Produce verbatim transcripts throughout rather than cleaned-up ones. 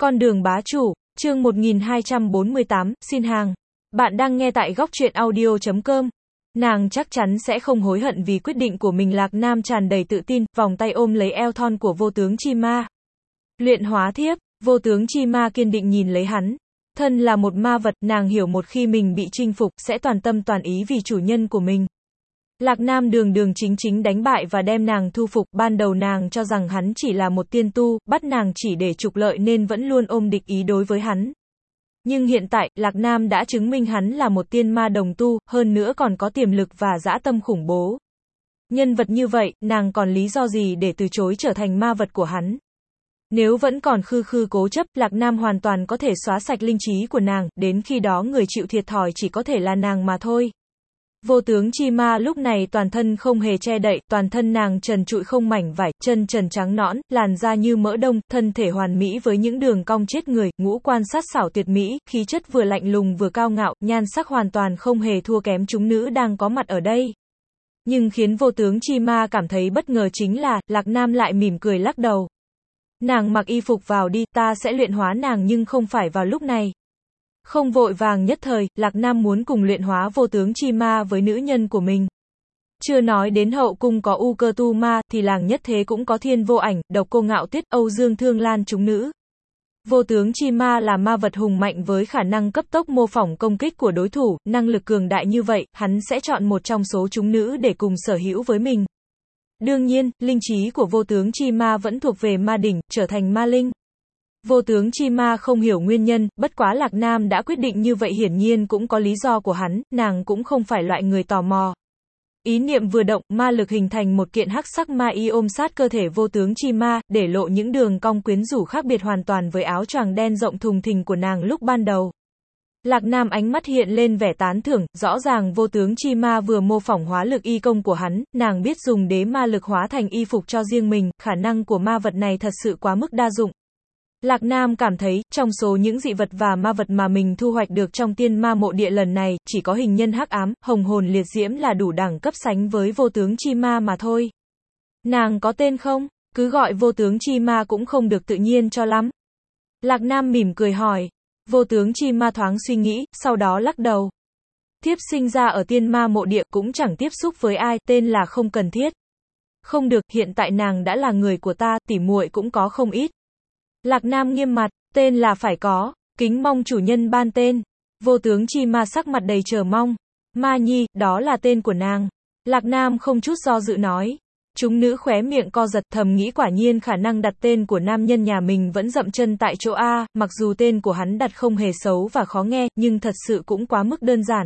Con đường bá chủ, chương một nghìn hai trăm bốn mươi tám, xin hàng. Bạn đang nghe tại góc truyện audio chấm com. Nàng chắc chắn sẽ không hối hận vì quyết định của mình. Lạc Nam tràn đầy tự tin, vòng tay ôm lấy eo thon của vô tướng chi ma. Luyện hóa thiếp, vô tướng chi ma kiên định nhìn lấy hắn. Thân là một ma vật, nàng hiểu một khi mình bị chinh phục, sẽ toàn tâm toàn ý vì chủ nhân của mình. Lạc Nam đường đường chính chính đánh bại và đem nàng thu phục. Ban đầu nàng cho rằng hắn chỉ là một tiên tu, bắt nàng chỉ để trục lợi nên vẫn luôn ôm địch ý đối với hắn. Nhưng hiện tại, Lạc Nam đã chứng minh hắn là một tiên ma đồng tu, hơn nữa còn có tiềm lực và dã tâm khủng bố. Nhân vật như vậy, nàng còn lý do gì để từ chối trở thành ma vật của hắn? Nếu vẫn còn khư khư cố chấp, Lạc Nam hoàn toàn có thể xóa sạch linh trí của nàng, đến khi đó người chịu thiệt thòi chỉ có thể là nàng mà thôi. Vô tướng chi ma lúc này toàn thân không hề che đậy, toàn thân nàng trần trụi không mảnh vải, chân trần trắng nõn, làn da như mỡ đông, thân thể hoàn mỹ với những đường cong chết người, ngũ quan sát xảo tuyệt mỹ, khí chất vừa lạnh lùng vừa cao ngạo, nhan sắc hoàn toàn không hề thua kém chúng nữ đang có mặt ở đây. Nhưng khiến vô tướng chi ma cảm thấy bất ngờ chính là, Lạc Nam lại mỉm cười lắc đầu. Nàng mặc y phục vào đi, ta sẽ luyện hóa nàng nhưng không phải vào lúc này. Không vội vàng nhất thời, Lạc Nam muốn cùng luyện hóa vô tướng chi ma với nữ nhân của mình. Chưa nói đến hậu cung có U Cơ Tu Ma, thì làng nhất thế cũng có Thiên Vô Ảnh, Độc Cô Ngạo Tuyết, Âu Dương Thương Lan chúng nữ. Vô tướng chi ma là ma vật hùng mạnh với khả năng cấp tốc mô phỏng công kích của đối thủ, năng lực cường đại như vậy, hắn sẽ chọn một trong số chúng nữ để cùng sở hữu với mình. Đương nhiên, linh trí của vô tướng chi ma vẫn thuộc về ma đỉnh, trở thành ma linh. Vô tướng chi ma không hiểu nguyên nhân, bất quá Lạc Nam đã quyết định như vậy hiển nhiên cũng có lý do của hắn, nàng cũng không phải loại người tò mò. Ý niệm vừa động, ma lực hình thành một kiện hắc sắc ma y ôm sát cơ thể vô tướng chi ma, để lộ những đường cong quyến rũ khác biệt hoàn toàn với áo choàng đen rộng thùng thình của nàng lúc ban đầu. Lạc Nam ánh mắt hiện lên vẻ tán thưởng, rõ ràng vô tướng chi ma vừa mô phỏng hóa lực y công của hắn, nàng biết dùng đế ma lực hóa thành y phục cho riêng mình, khả năng của ma vật này thật sự quá mức đa dụng. Lạc Nam cảm thấy, trong số những dị vật và ma vật mà mình thu hoạch được trong tiên ma mộ địa lần này, chỉ có hình nhân hắc ám, hồng hồn liệt diễm là đủ đẳng cấp sánh với vô tướng chi ma mà thôi. Nàng có tên không? Cứ gọi vô tướng chi ma cũng không được tự nhiên cho lắm. Lạc Nam mỉm cười hỏi. Vô tướng chi ma thoáng suy nghĩ, sau đó lắc đầu. Thiếp sinh ra ở tiên ma mộ địa cũng chẳng tiếp xúc với ai, tên là không cần thiết. Không được, hiện tại nàng đã là người của ta, tỉ muội cũng có không ít. Lạc Nam nghiêm mặt, tên là phải có, kính mong chủ nhân ban tên. Vô tướng chi ma sắc mặt đầy chờ mong. Ma Nhi, đó là tên của nàng. Lạc Nam không chút do dự nói. Chúng nữ khóe miệng co giật, thầm nghĩ quả nhiên khả năng đặt tên của nam nhân nhà mình vẫn dậm chân tại chỗ A, mặc dù tên của hắn đặt không hề xấu và khó nghe, nhưng thật sự cũng quá mức đơn giản.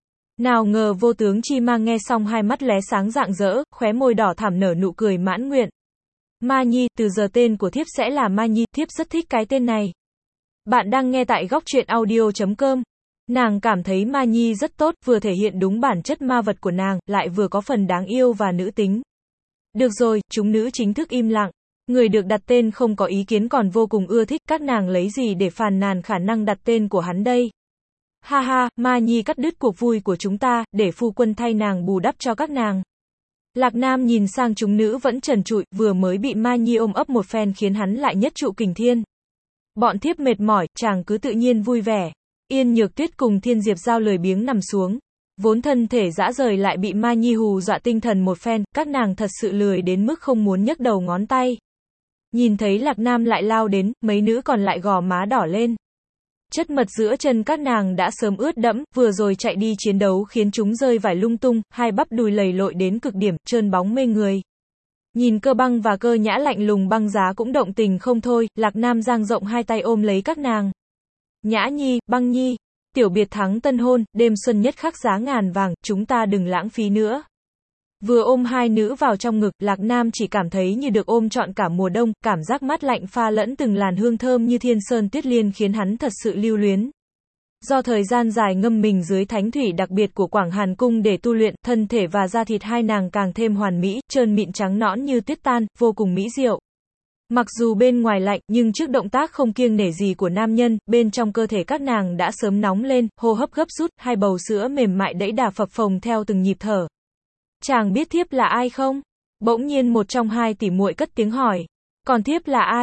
Nào ngờ vô tướng chi ma nghe xong hai mắt lóe sáng rạng rỡ, khóe môi đỏ thẳm nở nụ cười mãn nguyện. Ma Nhi, từ giờ tên của thiếp sẽ là Ma Nhi, thiếp rất thích cái tên này. Bạn đang nghe tại góc truyện audio chấm com. Nàng cảm thấy Ma Nhi rất tốt, vừa thể hiện đúng bản chất ma vật của nàng, lại vừa có phần đáng yêu và nữ tính. Được rồi, chúng nữ chính thức im lặng. Người được đặt tên không có ý kiến còn vô cùng ưa thích, các nàng lấy gì để phàn nàn khả năng đặt tên của hắn đây? Ha ha, Ma Nhi cắt đứt cuộc vui của chúng ta, để phu quân thay nàng bù đắp cho các nàng. Lạc Nam nhìn sang chúng nữ vẫn trần trụi, vừa mới bị Ma Nhi ôm ấp một phen khiến hắn lại nhất trụ kình thiên. Bọn thiếp mệt mỏi, chàng cứ tự nhiên vui vẻ. Yên Nhược Tuyết cùng Thiên Diệp Giao lười biếng nằm xuống. Vốn thân thể dã rời lại bị Ma Nhi hù dọa tinh thần một phen, các nàng thật sự lười đến mức không muốn nhấc đầu ngón tay. Nhìn thấy Lạc Nam lại lao đến, mấy nữ còn lại gò má đỏ lên. Chất mật giữa chân các nàng đã sớm ướt đẫm, vừa rồi chạy đi chiến đấu khiến chúng rơi vải lung tung, hai bắp đùi lầy lội đến cực điểm, trơn bóng mê người. Nhìn Cơ Băng và Cơ Nhã lạnh lùng băng giá cũng động tình không thôi, Lạc Nam dang rộng hai tay ôm lấy các nàng. Nhã Nhi, Băng Nhi, tiểu biệt thắng tân hôn, đêm xuân nhất khắc giá ngàn vàng, chúng ta đừng lãng phí nữa. Vừa ôm hai nữ vào trong ngực, Lạc Nam chỉ cảm thấy như được ôm trọn cả mùa đông, cảm giác mát lạnh pha lẫn từng làn hương thơm như thiên sơn tuyết liên khiến hắn thật sự lưu luyến. Do thời gian dài ngâm mình dưới thánh thủy đặc biệt của Quảng Hàn Cung để tu luyện, thân thể và da thịt hai nàng càng thêm hoàn mỹ, trơn mịn trắng nõn như tuyết tan, vô cùng mỹ diệu. Mặc dù bên ngoài lạnh, nhưng trước động tác không kiêng nể gì của nam nhân, bên trong cơ thể các nàng đã sớm nóng lên, hô hấp gấp rút, hai bầu sữa mềm mại đẫy đà phập phồng theo từng nhịp thở. Chàng biết thiếp là ai không? Bỗng nhiên một trong hai tỷ muội cất tiếng hỏi. Còn thiếp là ai?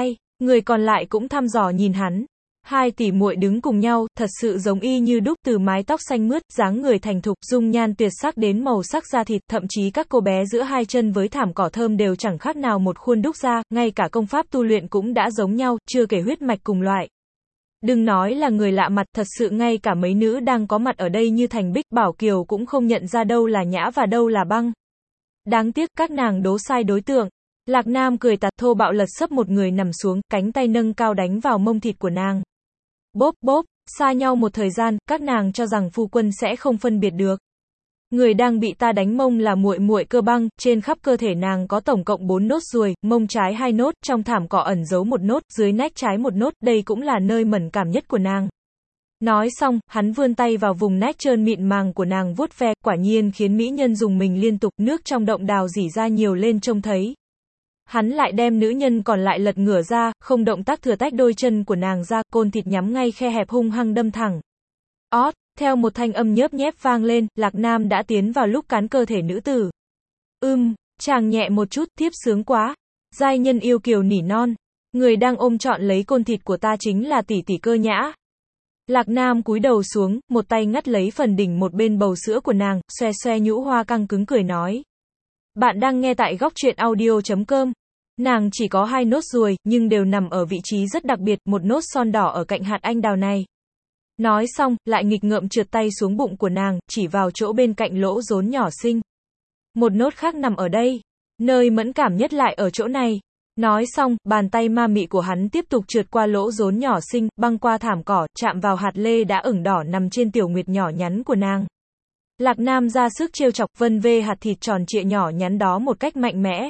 Người còn lại cũng thăm dò nhìn hắn. Hai tỷ muội đứng cùng nhau, thật sự giống y như đúc, từ mái tóc xanh mướt, dáng người thành thục, dung nhan tuyệt sắc đến màu sắc da thịt, thậm chí các cô bé giữa hai chân với thảm cỏ thơm đều chẳng khác nào một khuôn đúc ra, ngay cả công pháp tu luyện cũng đã giống nhau, chưa kể huyết mạch cùng loại. Đừng nói là người lạ mặt, thật sự ngay cả mấy nữ đang có mặt ở đây như Thành Bích, Bảo Kiều cũng không nhận ra đâu là Nhã và đâu là Băng. Đáng tiếc, các nàng đố sai đối tượng. Lạc Nam cười tà thô bạo lật sấp một người nằm xuống, cánh tay nâng cao đánh vào mông thịt của nàng. Bốp bốp, xa nhau một thời gian, các nàng cho rằng phu quân sẽ không phân biệt được. Người đang bị ta đánh mông là muội muội Cơ Băng, trên khắp cơ thể nàng có tổng cộng bốn nốt ruồi, mông trái hai nốt, trong thảm cỏ ẩn giấu một nốt, dưới nách trái một nốt, đây cũng là nơi mẫn cảm nhất của nàng. Nói xong, hắn vươn tay vào vùng nách trơn mịn màng của nàng vuốt ve, quả nhiên khiến mỹ nhân dùng mình liên tục, nước trong động đào rỉ ra nhiều lên trông thấy. Hắn lại đem nữ nhân còn lại lật ngửa ra, không động tác thừa tách đôi chân của nàng ra, côn thịt nhắm ngay khe hẹp hung hăng đâm thẳng. Ót, theo một thanh âm nhớp nhép vang lên, Lạc Nam đã tiến vào lúc cán cơ thể nữ tử. Ưm, chàng nhẹ một chút, tiếp sướng quá. Giai nhân yêu kiều nỉ non. Người đang ôm trọn lấy côn thịt của ta chính là tỷ tỷ Cơ Nhã. Lạc Nam cúi đầu xuống, một tay ngắt lấy phần đỉnh một bên bầu sữa của nàng, xoe xoe nhũ hoa căng cứng cười nói. Bạn đang nghe tại góc truyện audio chấm com. Nàng chỉ có hai nốt ruồi, nhưng đều nằm ở vị trí rất đặc biệt, một nốt son đỏ ở cạnh hạt anh đào này. Nói xong, lại nghịch ngợm trượt tay xuống bụng của nàng, chỉ vào chỗ bên cạnh lỗ rốn nhỏ xinh. Một nốt khác nằm ở đây. Nơi mẫn cảm nhất lại ở chỗ này. Nói xong, bàn tay ma mị của hắn tiếp tục trượt qua lỗ rốn nhỏ xinh, băng qua thảm cỏ, chạm vào hạt lê đã ửng đỏ nằm trên tiểu nguyệt nhỏ nhắn của nàng. Lạc Nam ra sức trêu chọc, vân vê hạt thịt tròn trịa nhỏ nhắn đó một cách mạnh mẽ.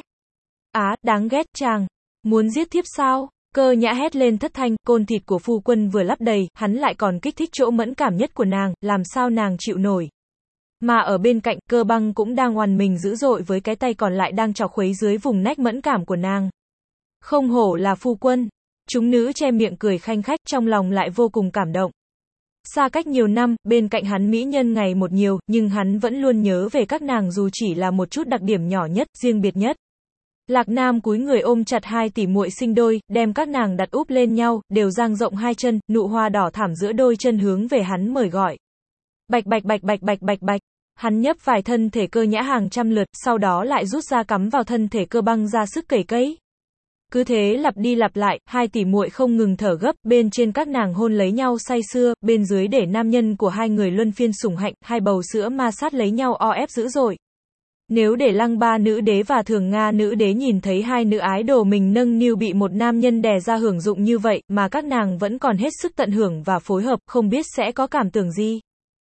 Á, đáng ghét, chàng. Muốn giết thiếp sao? Cơ Nhã hét lên thất thanh, côn thịt của phu quân vừa lắp đầy, hắn lại còn kích thích chỗ mẫn cảm nhất của nàng, làm sao nàng chịu nổi. Mà ở bên cạnh, Cơ Băng cũng đang oằn mình dữ dội với cái tay còn lại đang chọc khuấy dưới vùng nách mẫn cảm của nàng. Không hổ là phu quân. Chúng nữ che miệng cười khanh khách, trong lòng lại vô cùng cảm động. Xa cách nhiều năm, bên cạnh hắn mỹ nhân ngày một nhiều, nhưng hắn vẫn luôn nhớ về các nàng dù chỉ là một chút đặc điểm nhỏ nhất, riêng biệt nhất. Lạc Nam cúi người ôm chặt hai tỷ muội sinh đôi, đem các nàng đặt úp lên nhau, đều dang rộng hai chân, nụ hoa đỏ thảm giữa đôi chân hướng về hắn mời gọi. Bạch bạch bạch bạch bạch bạch bạch. Hắn nhấp vài thân thể Cơ Nhã hàng trăm lượt, sau đó lại rút ra cắm vào thân thể Cơ Băng ra sức cẩy cấy. Cứ thế lặp đi lặp lại, hai tỷ muội không ngừng thở gấp, bên trên các nàng hôn lấy nhau say sưa, bên dưới để nam nhân của hai người luân phiên sủng hạnh, hai bầu sữa ma sát lấy nhau o ép dữ dội. Nếu để Lăng Ba nữ đế và Thường Nga nữ đế nhìn thấy hai nữ ái đồ mình nâng niu bị một nam nhân đè ra hưởng dụng như vậy, mà các nàng vẫn còn hết sức tận hưởng và phối hợp, không biết sẽ có cảm tưởng gì.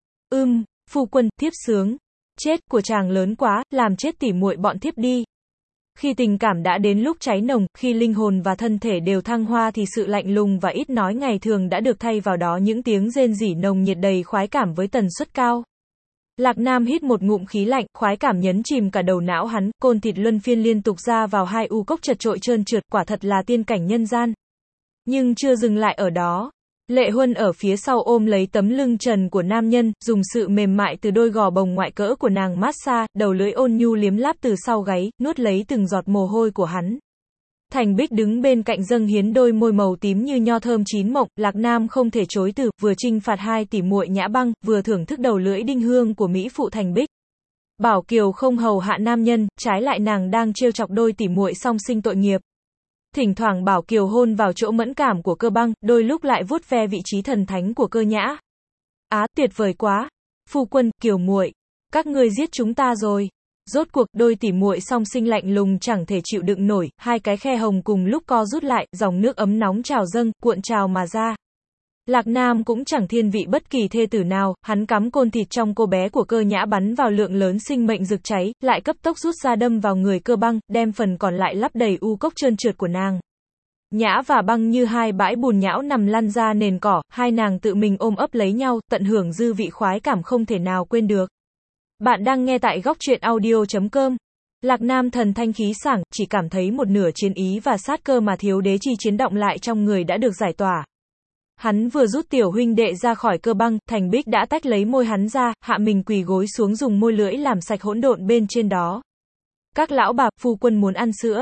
Ưm, phu quân, thiếp sướng. Chết của chàng lớn quá, làm chết tỉ muội bọn thiếp đi. Khi tình cảm đã đến lúc cháy nồng, khi linh hồn và thân thể đều thăng hoa thì sự lạnh lùng và ít nói ngày thường đã được thay vào đó những tiếng rên rỉ nồng nhiệt đầy khoái cảm với tần suất cao. Lạc Nam hít một ngụm khí lạnh, khoái cảm nhấn chìm cả đầu não hắn, côn thịt luân phiên liên tục ra vào hai u cốc chật trội trơn trượt, quả thật là tiên cảnh nhân gian. Nhưng chưa dừng lại ở đó. Lệ Huân ở phía sau ôm lấy tấm lưng trần của nam nhân, dùng sự mềm mại từ đôi gò bồng ngoại cỡ của nàng massage, đầu lưỡi ôn nhu liếm láp từ sau gáy, nuốt lấy từng giọt mồ hôi của hắn. Thành Bích đứng bên cạnh dâng hiến đôi môi màu tím như nho thơm chín mộng, Lạc Nam không thể chối từ, vừa trinh phạt hai tỷ muội Nhã Băng, vừa thưởng thức đầu lưỡi đinh hương của mỹ phụ Thành Bích. Bảo Kiều không hầu hạ nam nhân, trái lại nàng đang trêu chọc đôi tỷ muội song sinh tội nghiệp. Thỉnh thoảng Bảo Kiều hôn vào chỗ mẫn cảm của Cơ Băng, đôi lúc lại vuốt ve vị trí thần thánh của Cơ Nhã. Á, tuyệt vời quá. Phu quân, Kiều muội, các ngươi giết chúng ta rồi. Rốt cuộc, đôi tỉ muội song sinh lạnh lùng chẳng thể chịu đựng nổi, hai cái khe hồng cùng lúc co rút lại, dòng nước ấm nóng trào dâng, cuộn trào mà ra. Lạc Nam cũng chẳng thiên vị bất kỳ thê tử nào, hắn cắm côn thịt trong cô bé của Cơ Nhã bắn vào lượng lớn sinh mệnh rực cháy, lại cấp tốc rút ra đâm vào người Cơ Băng, đem phần còn lại lắp đầy u cốc trơn trượt của nàng. Nhã và Băng như hai bãi bùn nhão nằm lăn ra nền cỏ, hai nàng tự mình ôm ấp lấy nhau, tận hưởng dư vị khoái cảm không thể nào quên được. Bạn đang nghe tại góc truyện audio chấm com. Lạc Nam thần thanh khí sảng, chỉ cảm thấy một nửa chiến ý và sát cơ mà thiếu đế chi chiến động lại trong người đã được giải tỏa. Hắn vừa rút tiểu huynh đệ ra khỏi Cơ Băng, Thành Bích đã tách lấy môi hắn ra, hạ mình quỳ gối xuống dùng môi lưỡi làm sạch hỗn độn bên trên đó. Các lão bà, phu quân muốn ăn sữa.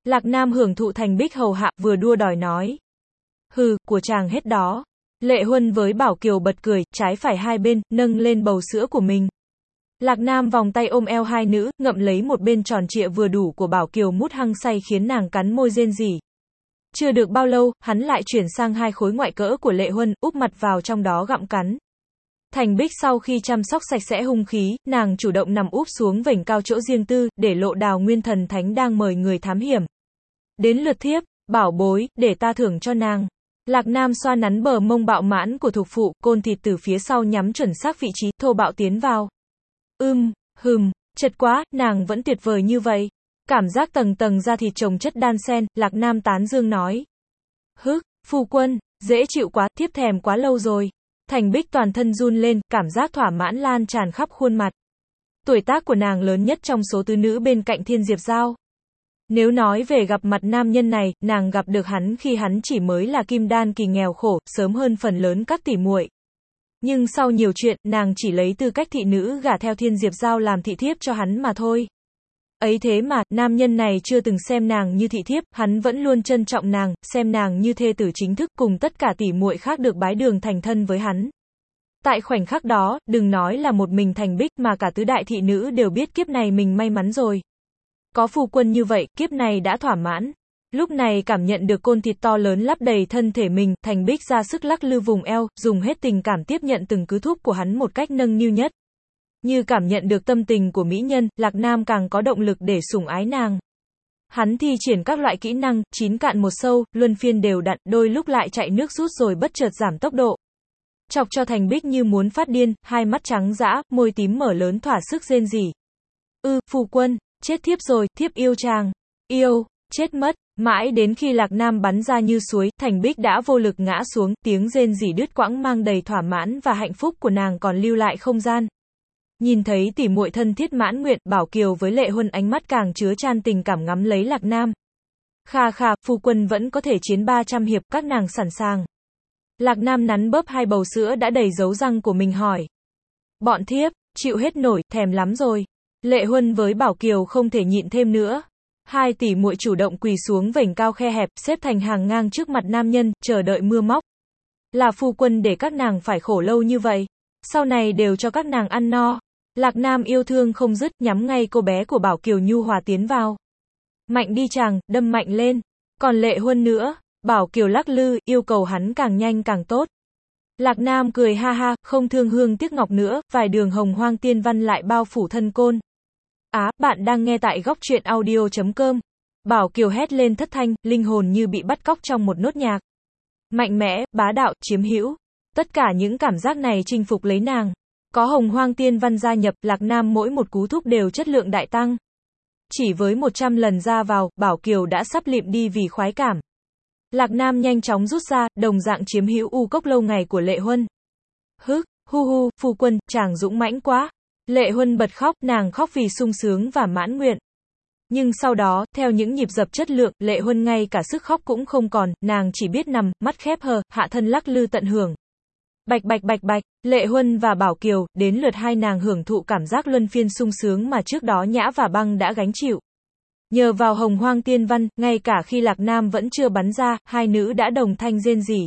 Lạc Nam hưởng thụ Thành Bích hầu hạ, vừa đua đòi nói. Hừ, của chàng hết đó. Lệ Huân với Bảo Kiều bật cười, trái phải hai bên, nâng lên bầu sữa của mình. Lạc Nam vòng tay ôm eo hai nữ, ngậm lấy một bên tròn trịa vừa đủ của Bảo Kiều mút hăng say khiến nàng cắn môi rên rỉ. Chưa được bao lâu, hắn lại chuyển sang hai khối ngoại cỡ của Lệ Huân, úp mặt vào trong đó gặm cắn. Thành Bích sau khi chăm sóc sạch sẽ hung khí, nàng chủ động nằm úp xuống vểnh cao chỗ riêng tư, để lộ Đào Nguyên Thần Thánh đang mời người thám hiểm. Đến lượt thiếp, bảo bối, để ta thưởng cho nàng. Lạc Nam xoa nắn bờ mông bạo mãn của thục phụ, côn thịt từ phía sau nhắm chuẩn xác vị trí, thô bạo tiến vào. Ưm, hừm, chật quá, nàng vẫn tuyệt vời như vậy. Cảm giác tầng tầng da thịt chồng chất đan xen, Lạc Nam tán dương nói. Hức, phu quân, dễ chịu quá, thiếp thèm quá lâu rồi. Thành Bích toàn thân run lên, cảm giác thỏa mãn lan tràn khắp khuôn mặt. Tuổi tác của nàng lớn nhất trong số tứ nữ bên cạnh Thiên Diệp Giao. Nếu nói về gặp mặt nam nhân này, nàng gặp được hắn khi hắn chỉ mới là kim đan kỳ nghèo khổ, sớm hơn phần lớn các tỷ muội. Nhưng sau nhiều chuyện, nàng chỉ lấy tư cách thị nữ gả theo Thiên Diệp Giao làm thị thiếp cho hắn mà thôi. Ấy thế mà, nam nhân này chưa từng xem nàng như thị thiếp, hắn vẫn luôn trân trọng nàng, xem nàng như thê tử chính thức, cùng tất cả tỷ muội khác được bái đường thành thân với hắn. Tại khoảnh khắc đó, đừng nói là một mình Thành Bích mà cả tứ đại thị nữ đều biết kiếp này mình may mắn rồi. Có phu quân như vậy, kiếp này đã thỏa mãn. Lúc này cảm nhận được côn thịt to lớn lắp đầy thân thể mình, Thành Bích ra sức lắc lư vùng eo, dùng hết tình cảm tiếp nhận từng cứ thúc của hắn một cách nâng niu nhất. Như cảm nhận được tâm tình của mỹ nhân, Lạc Nam càng có động lực để sủng ái nàng. Hắn thi triển các loại kỹ năng, chín cạn một sâu, luân phiên đều đặn, đôi lúc lại chạy nước rút rồi bất chợt giảm tốc độ. Chọc cho Thành Bích như muốn phát điên, hai mắt trắng dã, môi tím mở lớn thỏa sức rên rỉ. Ư, phu quân, chết thiếp rồi, thiếp yêu chàng. Yêu, chết mất. Mãi đến khi Lạc Nam bắn ra như suối, Thành Bích đã vô lực ngã xuống, tiếng rên rỉ đứt quãng mang đầy thỏa mãn và hạnh phúc của nàng còn lưu lại không gian. Nhìn thấy tỉ muội thân thiết mãn nguyện, Bảo Kiều với Lệ Huân ánh mắt càng chứa chan tình cảm ngắm lấy Lạc Nam. Kha kha, phu quân vẫn có thể chiến ba trăm hiệp, các nàng sẵn sàng. Lạc Nam nắn bóp hai bầu sữa đã đầy dấu răng của mình hỏi. Bọn thiếp, chịu hết nổi, thèm lắm rồi. Lệ Huân với Bảo Kiều không thể nhịn thêm nữa. Hai tỷ muội chủ động quỳ xuống vểnh cao khe hẹp, xếp thành hàng ngang trước mặt nam nhân, chờ đợi mưa móc. Là phu quân để các nàng phải khổ lâu như vậy. Sau này đều cho các nàng ăn no. Lạc Nam yêu thương không dứt, nhắm ngay cô bé của Bảo Kiều nhu hòa tiến vào. Mạnh đi chàng, đâm mạnh lên. Còn Lệ Huân nữa. Bảo Kiều lắc lư, yêu cầu hắn càng nhanh càng tốt. Lạc Nam cười ha ha, không thương hương tiếc ngọc nữa, vài đường hồng hoang tiên văn lại bao phủ thân côn. Á, bạn đang nghe tại góc truyện audio chấm com. Bảo Kiều hét lên thất thanh, linh hồn như bị bắt cóc trong một nốt nhạc. Mạnh mẽ, bá đạo, chiếm hữu. Tất cả những cảm giác này chinh phục lấy nàng. Có hồng hoang tiên văn gia nhập, Lạc Nam mỗi một cú thúc đều chất lượng đại tăng. Chỉ với một trăm lần ra vào, Bảo Kiều đã sắp lịm đi vì khoái cảm. Lạc Nam nhanh chóng rút ra, đồng dạng chiếm hữu u cốc lâu ngày của Lệ Huân. Hức, hu hu, phu quân, chàng dũng mãnh quá. Lệ Huân bật khóc, nàng khóc vì sung sướng và mãn nguyện. Nhưng sau đó, theo những nhịp dập chất lượng, Lệ Huân ngay cả sức khóc cũng không còn, nàng chỉ biết nằm, mắt khép hờ, hạ thân lắc lư tận hưởng. Bạch bạch bạch bạch, Lệ Huân và Bảo Kiều, đến lượt hai nàng hưởng thụ cảm giác luân phiên sung sướng mà trước đó Nhã và Băng đã gánh chịu. Nhờ vào hồng hoang tiên văn, ngay cả khi Lạc Nam vẫn chưa bắn ra, hai nữ đã đồng thanh rên rỉ.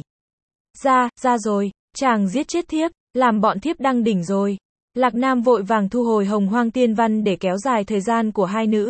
Ra, ra rồi, chàng giết chết thiếp, làm bọn thiếp đăng đỉnh rồi. Lạc Nam vội vàng thu hồi hồng hoang tiên văn để kéo dài thời gian của hai nữ.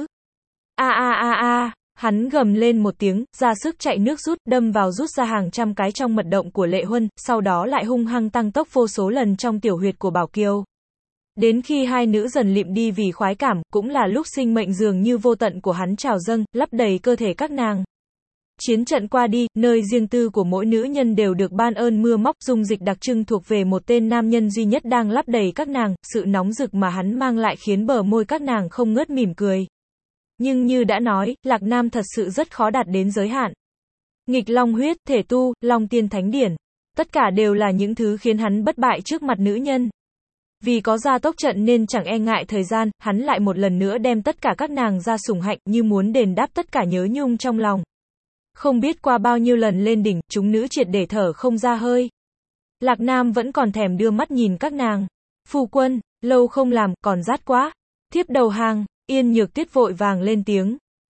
A a a a, hắn gầm lên một tiếng, ra sức chạy nước rút, đâm vào rút ra hàng trăm cái trong mật động của Lệ Huân, sau đó lại hung hăng tăng tốc vô số lần trong tiểu huyệt của Bảo Kiều. Đến khi hai nữ dần lịm đi vì khoái cảm, cũng là lúc sinh mệnh dường như vô tận của hắn trào dâng, lấp đầy cơ thể các nàng. Chiến trận qua đi, nơi riêng tư của mỗi nữ nhân đều được ban ơn mưa móc, dung dịch đặc trưng thuộc về một tên nam nhân duy nhất đang lấp đầy các nàng, sự nóng rực mà hắn mang lại khiến bờ môi các nàng không ngớt mỉm cười. Nhưng như đã nói, Lạc Nam thật sự rất khó đạt đến giới hạn. Nghịch long huyết, thể tu, long tiên thánh điển. Tất cả đều là những thứ khiến hắn bất bại trước mặt nữ nhân. Vì có gia tốc trận nên chẳng e ngại thời gian, hắn lại một lần nữa đem tất cả các nàng ra sủng hạnh, như muốn đền đáp tất cả nhớ nhung trong lòng. Không biết qua bao nhiêu lần lên đỉnh, chúng nữ triệt để thở không ra hơi. Lạc Nam vẫn còn thèm đưa mắt nhìn các nàng. Phu quân, lâu không làm, còn rát quá. Thiếp đầu hàng, Yên Nhược Tuyết vội vàng lên tiếng.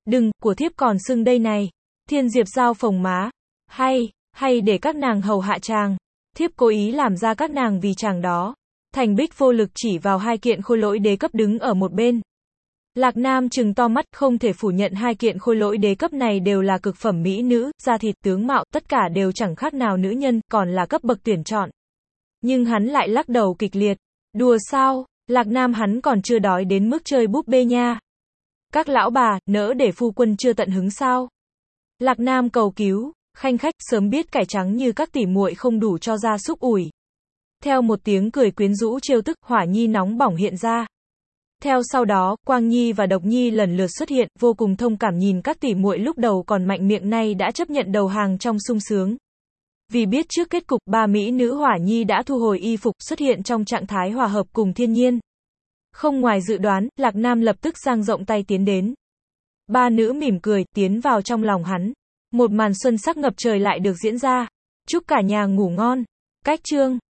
Đừng, của thiếp còn sưng đây này. Thiên Diệp Giao phồng má. Hay, hay để các nàng hầu hạ chàng. Thiếp cố ý làm ra các nàng vì chàng đó. Thành Bích vô lực chỉ vào hai kiện khôi lỗi đế cấp đứng ở một bên. Lạc Nam trừng to mắt, không thể phủ nhận hai kiện khôi lỗi đế cấp này đều là cực phẩm mỹ nữ, da thịt, tướng mạo, tất cả đều chẳng khác nào nữ nhân, còn là cấp bậc tuyển chọn. Nhưng hắn lại lắc đầu kịch liệt. Đùa sao, Lạc Nam hắn còn chưa đói đến mức chơi búp bê nha. Các lão bà, nỡ để phu quân chưa tận hứng sao? Lạc Nam cầu cứu, khanh khách, sớm biết cải trắng như các tỷ muội không đủ cho gia súc ủi. Theo một tiếng cười quyến rũ trêu tức, Hỏa Nhi nóng bỏng hiện ra. Theo sau đó, Quang Nhi và Độc Nhi lần lượt xuất hiện, vô cùng thông cảm nhìn các tỷ muội lúc đầu còn mạnh miệng nay đã chấp nhận đầu hàng trong sung sướng. Vì biết trước kết cục, ba mỹ nữ Hỏa Nhi đã thu hồi y phục, xuất hiện trong trạng thái hòa hợp cùng thiên nhiên. Không ngoài dự đoán, Lạc Nam lập tức dang rộng tay tiến đến. Ba nữ mỉm cười, tiến vào trong lòng hắn. Một màn xuân sắc ngập trời lại được diễn ra. Chúc cả nhà ngủ ngon. Cách chương